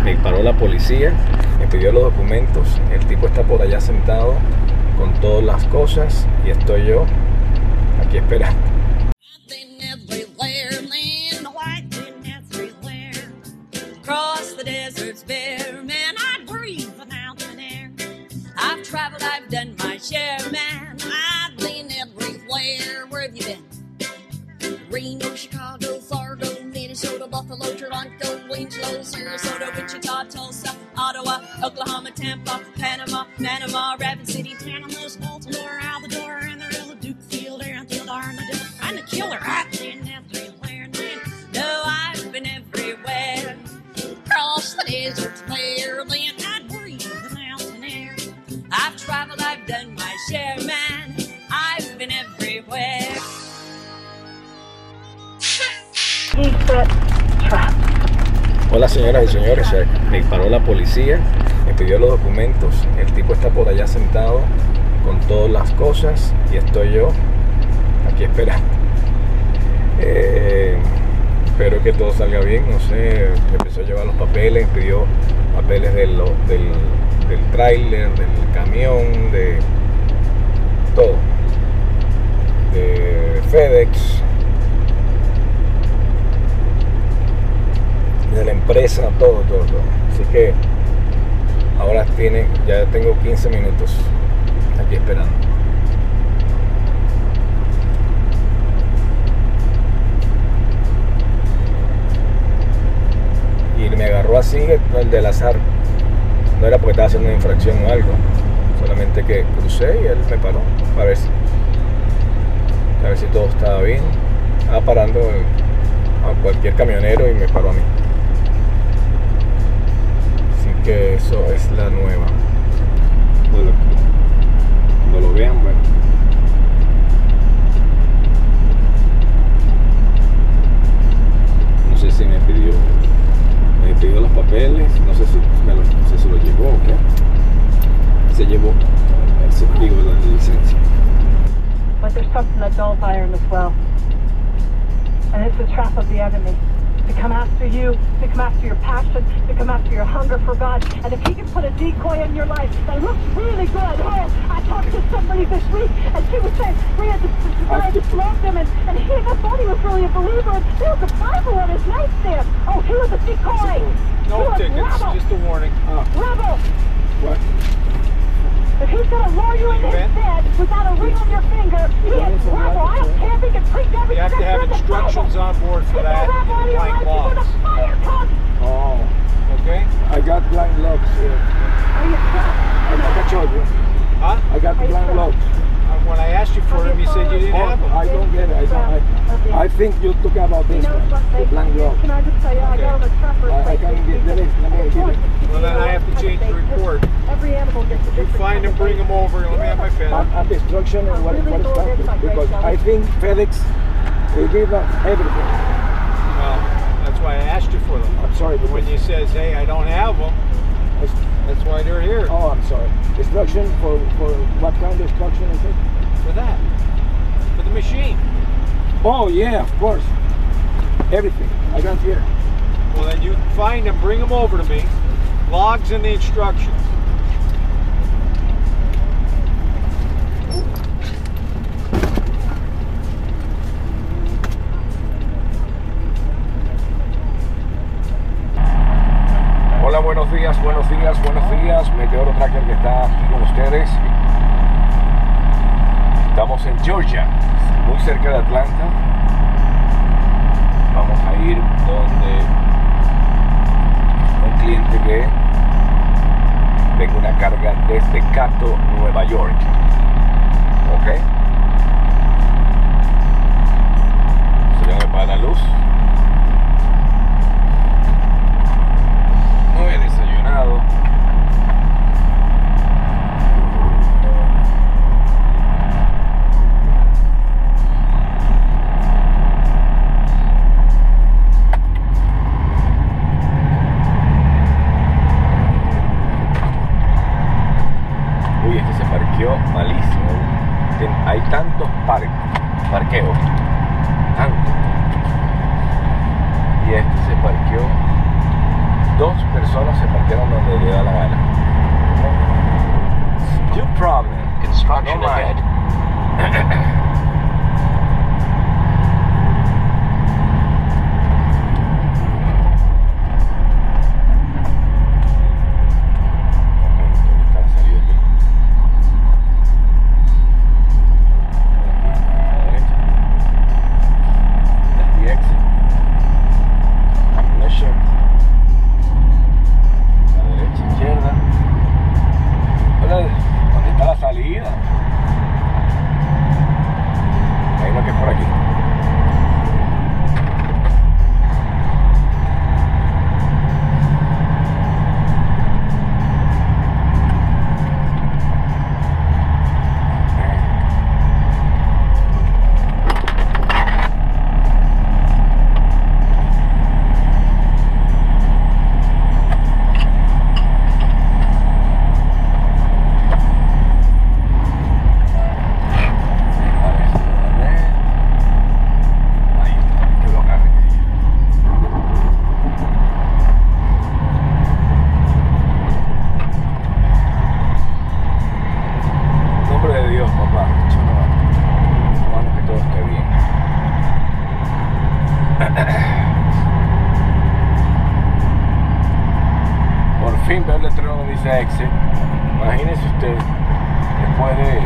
me paró la policía, me pidió los documentos, el tipo está por allá sentado con todas las cosas y estoy yo aquí esperando. Traveled, I've done my share, man. I've been everywhere. Where have you been? Reno, Chicago, Fargo, Minnesota, Buffalo, Toronto, Winslow, Sarasota, Wichita, Tulsa, Ottawa, Oklahoma, Tampa, Panama, Rapid City, Panama, Baltimore, Alvador, Amarillo, Dukefield, Airfield, Armadillo. I'm the killer. I've been everywhere, man. No, I've been everywhere. Across the desert, clear land, I'd breathe the mountain air. I've traveled, I've done my share, man. I've been everywhere. Hola señoras y señores, me paró la policía, me pidió los documentos, el tipo está por allá sentado con todas las cosas y estoy yo aquí esperando. Espero que todo salga bien, no sé, me empezó a llevar los papeles, pidió papeles del tráiler, del camión, de todo, de FedEx, de la empresa, todo. Así que ahora ya tengo 15 minutos aquí esperando. Y me agarró así el del azar. No era porque estaba haciendo una infracción o algo, solamente que crucé y él me paró a ver si todo estaba bien. Estaba parando a cualquier camionero y me paró a mí. Así que eso es la nueva. Bueno, cuando lo vean, bueno. No sé si me pidió los papeles, no sé si se lo llevó o qué. Se llevó el certificado de la licencia. But there's something that dull's iron as well. And it's the trap of the enemy. To come after you, to come after your passion, to come after your hunger for God. And if he can put a decoy in your life that looks really good. Oh, I talked to somebody this week and she was saying, I just loved him and he thought he was really a believer and there was a Bible on his nightstand. Oh, he was a decoy. No tickets, just a warning. Rebel. What? If he's going to lure you in his bed without a ring on your finger, he is rebel. I don't care if he can preach every You have to have instructions on board for that in the blank logs. Oh, Okay? I got blind locks here. Are you sure? I told you. Huh? I got the blind locks. When I asked you for them, you said you didn't have them. I don't get it. I think you talk about this one, the blind locks. Can I just tell you, I got him a trapper. I can't get the list. Let me give it. Well, then I have to change the report. Every animal gets a You different find them, bring them over. Let me have my pen. I'm the instruction and what is happening. Because I think FedEx, they give us everything. Well, that's why I asked you for them. I'm sorry. But when you says, hey, I don't have them, that's why they're here. Oh, I'm sorry. Instruction for what kind of instruction is it? For that. For the machine. Oh, yeah, of course. Everything. I got here. Well, then you find them, bring them over to me. Logs and the instructions. Hola, buenos días. Meteoro Tracker que está aquí con ustedes. Estamos en Georgia, muy cerca de Atlanta. Vamos a ir donde un cliente que tenga una carga desde Cato, Nueva York. ¿Ok? Se me apaga la luz. No he desayunado. Uy, este se parqueó malísimo. Hay tantos parqueos. Tantos. Y este se parqueó 2 personas. personas se parquearon donde le da la gana. It's your problem. Construction No ahead. Está la salida aquí. A la derecha. That's the exit. Left. A la derecha, izquierda. Hola, ¿dónde está la salida? Hay uno que es por aquí. Fin, veo el letrero donde dice exit. Imagínese usted, después de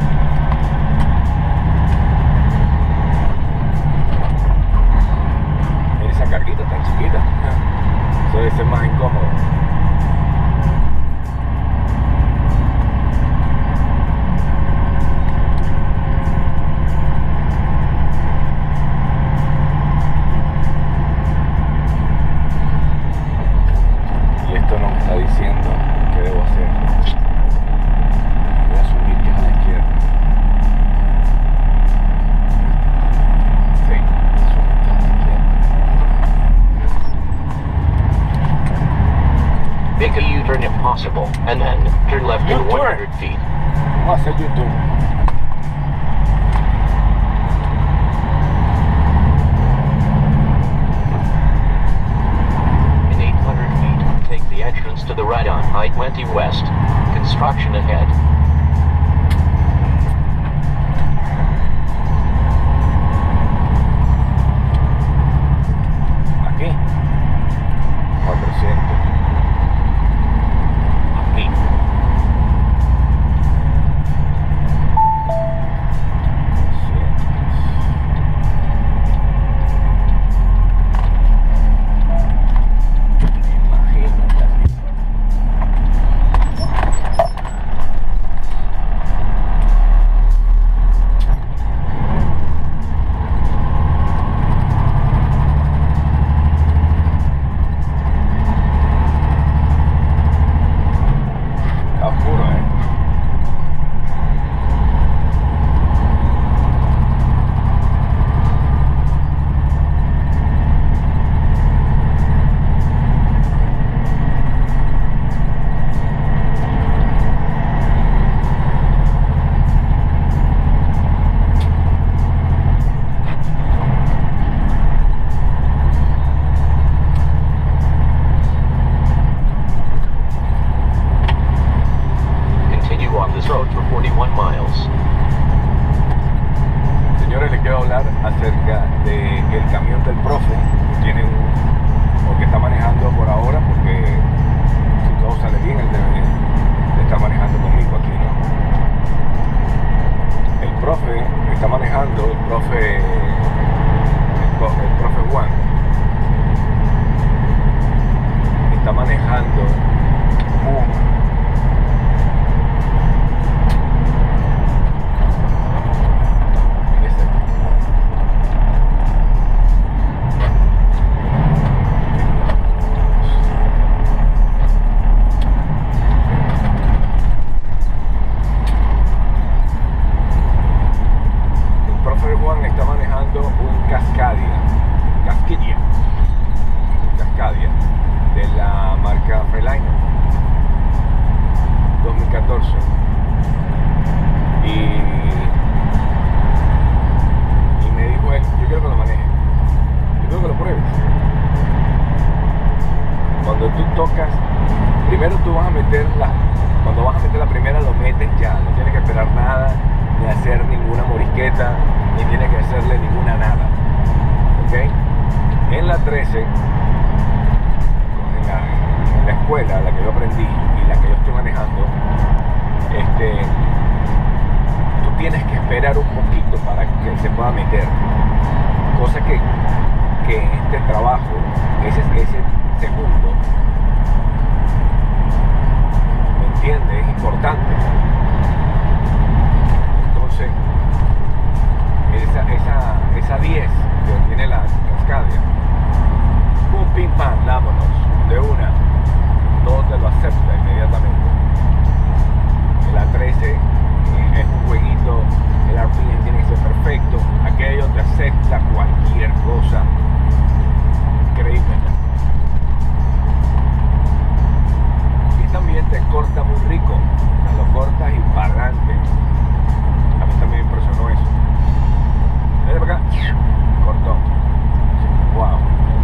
ver esa carguita tan chiquita, eso debe ser más incómodo. Está diciendo que debo hacer. Voy a subir que es a la izquierda. Sí, subir que es a la izquierda. Make a U-turn if possible, and then turn left in 100 feet. Vamos a hacer YouTube. Entrance to the right on I-20 West. Construction ahead. Aquí 400. Aquí. Acerca del camión del profe que tiene o que está manejando por ahora, porque si todo sale bien él debe estar manejando conmigo aquí, ¿no? El profe está manejando, el profe Juan está manejando un Cascadia de la marca Freeliner. Primero tú vas a meter cuando vas a meter la primera lo metes ya, no tienes que esperar nada, ni hacer ninguna morisqueta, ni tienes que hacerle ninguna nada, ¿ok? En la 13, en la escuela, la que yo aprendí y la que yo estoy manejando, tú tienes que esperar un poquito para que se pueda meter, cosa que en este trabajo, ese segundo, ¿me entiendes? Es importante. Entonces, esa 10 que tiene la Cascadia, pum, pim, pam, vámonos, de una, todo te lo acepta inmediatamente. La 13 es un jueguito, el RPM tiene que ser perfecto, aquello te acepta cualquier cosa, increíble. Y también te corta muy rico, te lo cortas y para adelante. A mí también me impresionó eso. Vete para acá, cortó. Wow.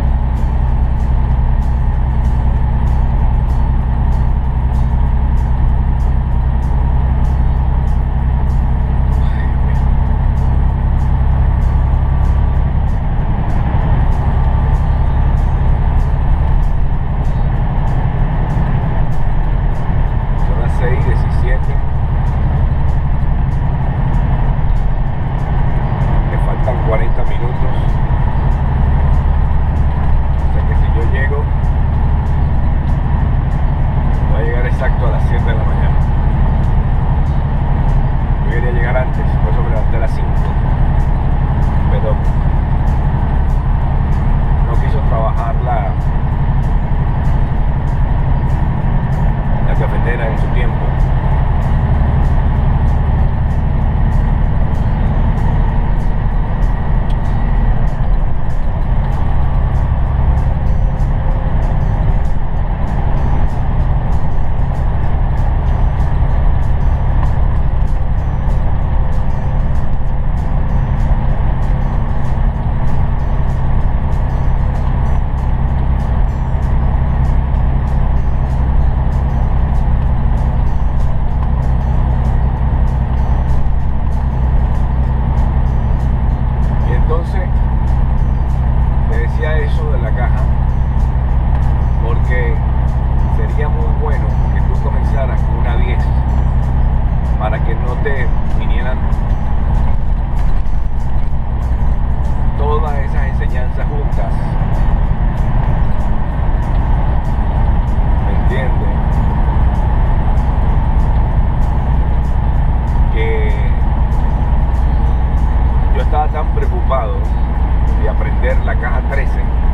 De aprender la caja 13,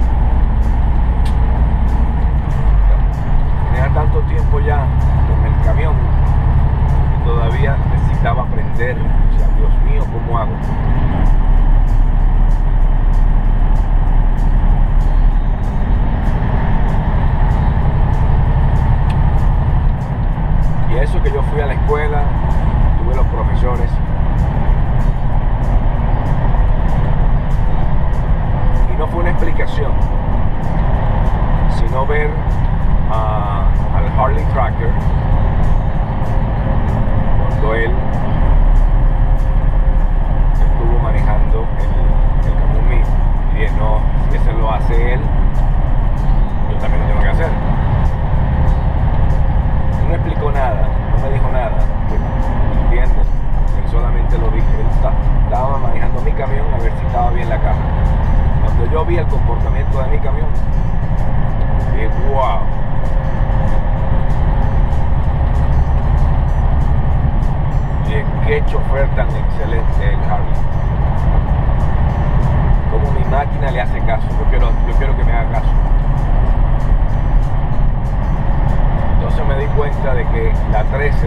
tenía tanto tiempo ya en el camión y todavía necesitaba aprender. O sea, Dios mío, ¿cómo hago? Y eso que yo fui a la escuela, tuve los profesores. No fue una explicación, sino ver al Harley Tracker cuando él estuvo manejando el camión mío. Y dije, no, si ese lo hace él, yo también lo tengo que hacer. No me explicó nada, no me dijo nada, ¿entiendes? Él solamente lo dije, él estaba manejando mi camión a ver si estaba bien la caja. Cuando yo vi el comportamiento de mi camión, dije, wow. Dije, qué chofer tan excelente el Harley. Como mi máquina le hace caso. Yo quiero que me haga caso. Entonces me di cuenta de que la 13,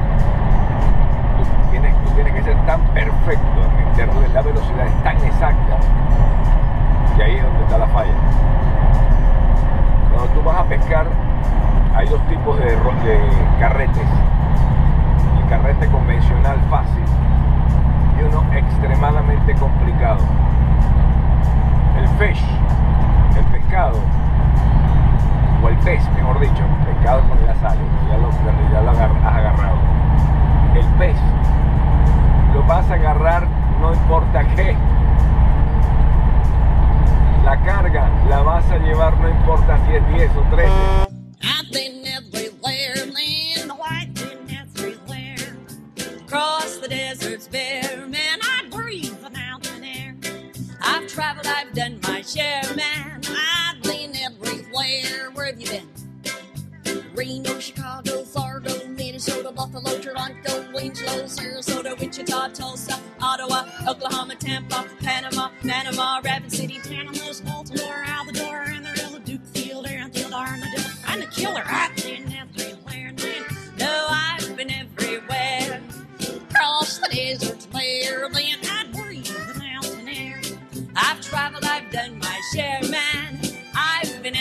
tú tienes que ser tan perfecto en términos de la velocidad, es tan exacta. Y ahí es donde está la falla. Cuando tú vas a pescar, hay dos tipos de carretes. El carrete convencional fácil y uno extremadamente complicado. El fish, el pescado, o el pez, mejor dicho, pescado cuando ya sale, cuando ya lo has agarrado. El pez lo vas a agarrar no importa qué. La carga la vas a llevar no importa si es 10 o 13. I've been everywhere, man, I've been everywhere. Across the deserts bare, man, I breathe the mountain air. I've traveled, I've done my share, man, I've been everywhere. Where have you been? Reno, Chicago, Fargo, Minnesota, Buffalo, Toronto, Winslow, Sarasota, Wichita, Tulsa, Ottawa, Oklahoma, Tampa, Panama, Rapid City, Tammany, Baltimore, Alvador, Amarillo, Dukefield, Airfield, Armadillo, I'm the killer. I've been everywhere, man. No, I've been everywhere. Across the deserts bare, man, I breathe the mountain air. I've traveled, I've done my share, man. I've been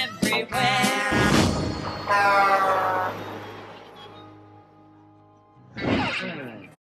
everywhere.